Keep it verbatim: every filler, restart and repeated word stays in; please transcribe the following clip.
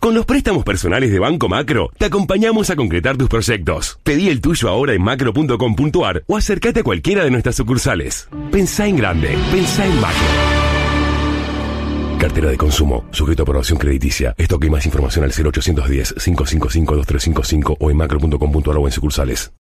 Con los préstamos personales de Banco Macro, te acompañamos a concretar tus proyectos. Pedí el tuyo ahora en macro punto com punto ar o acércate a cualquiera de nuestras sucursales. Pensá en grande, pensá en Macro. Cartera de consumo, sujeto a aprobación crediticia. Esto que hay más información al cero ochocientos diez, cinco cinco cinco, dos tres cinco cinco o en macro punto com punto ar o en sucursales.